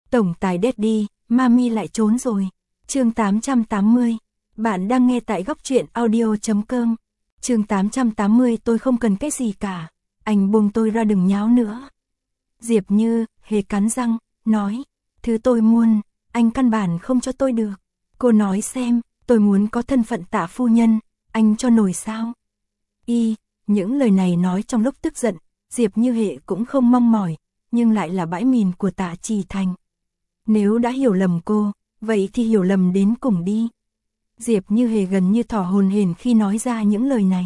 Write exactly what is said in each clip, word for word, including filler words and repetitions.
Tổng tài Daddy, Mami lại trốn rồi. Chương tám trăm tám mươi. Bạn đang nghe tại góc truyện audio chấm com. Chương tám trăm tám mươi. Tôi không cần cái gì cả. Anh buông tôi ra, đừng nháo nữa. Diệp Như Hề cắn răng, nói, thứ tôi muốn, anh căn bản không cho tôi được. Cô nói xem, tôi muốn có thân phận Tạ phu nhân, anh cho nổi sao? Y, những lời này nói trong lúc tức giận, Diệp Như Hề cũng không mong mỏi, nhưng lại là bãi mìn của Tạ Trì Thành. Nếu đã hiểu lầm cô, vậy thì hiểu lầm đến cùng đi. Diệp Như Hề gần như thỏ hồn hển khi nói ra những lời này.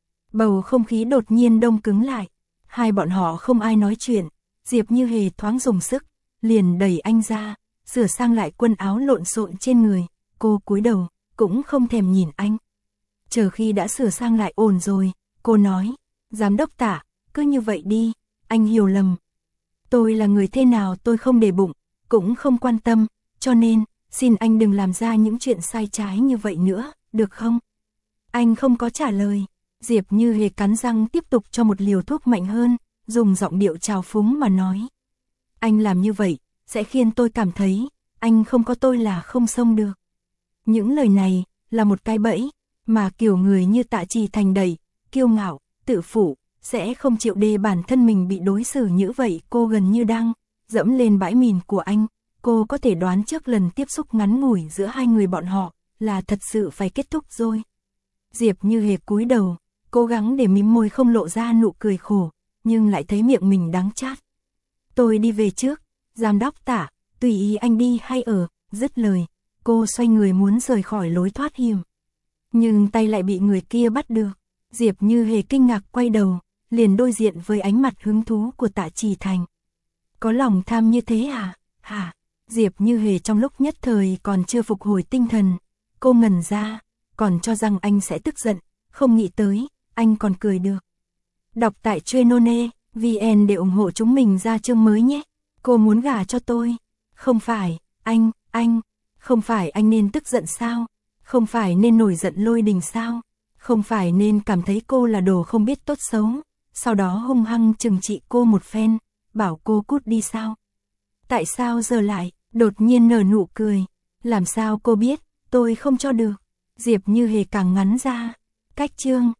Bầu không khí đột nhiên đông cứng lại, hai bọn họ không ai nói chuyện. Diệp Như Hề thoáng dùng sức, liền đẩy anh ra, sửa sang lại quần áo lộn xộn trên người. Cô cúi đầu, cũng không thèm nhìn anh. Chờ khi đã sửa sang lại ổn rồi, cô nói, giám đốc Tạ, cứ như vậy đi, anh hiểu lầm. Tôi là người thế nào tôi không để bụng, cũng không quan tâm, cho nên, xin anh đừng làm ra những chuyện sai trái như vậy nữa, được không? Anh không có trả lời. Diệp Như Hề cắn răng tiếp tục cho một liều thuốc mạnh hơn, dùng giọng điệu trào phúng mà nói. Anh làm như vậy, sẽ khiến tôi cảm thấy, anh không có tôi là không xông được. Những lời này, là một cái bẫy, mà kiểu người như Tạ Trì Thành đầy, kiêu ngạo, tự phụ, sẽ không chịu để bản thân mình bị đối xử như vậy. Cô gần như đang dẫm lên bãi mìn của anh. Cô có thể đoán trước lần tiếp xúc ngắn ngủi giữa hai người bọn họ, là thật sự phải kết thúc rồi. Diệp Như Hề cúi đầu, cố gắng để mím môi không lộ ra nụ cười khổ, nhưng lại thấy miệng mình đắng chát. Tôi đi về trước, giám đốc Tạ, tùy ý anh đi hay ở. Dứt lời, cô xoay người muốn rời khỏi lối thoát hiểm. Nhưng tay lại bị người kia bắt được. Diệp Như Hề kinh ngạc quay đầu, liền đối diện với ánh mặt hứng thú của Tạ Trì Thành. Có lòng tham như thế à? Hả? Diệp Như Hề trong lúc nhất thời còn chưa phục hồi tinh thần. Cô ngẩn ra, còn cho rằng anh sẽ tức giận, không nghĩ tới, anh còn cười được. Đọc tại Trenone, vn để ủng hộ chúng mình ra chương mới nhé. Cô muốn gả cho tôi. Không phải, anh, anh, không phải anh nên tức giận sao? Không phải nên nổi giận lôi đình sao? Không phải nên cảm thấy cô là đồ không biết tốt xấu, sau đó hung hăng trừng trị cô một phen, bảo cô cút đi sao? Tại sao giờ lại, đột nhiên nở nụ cười? Làm sao cô biết, tôi không cho được? Diệp Như Hề càng ngắn ra. Cách chương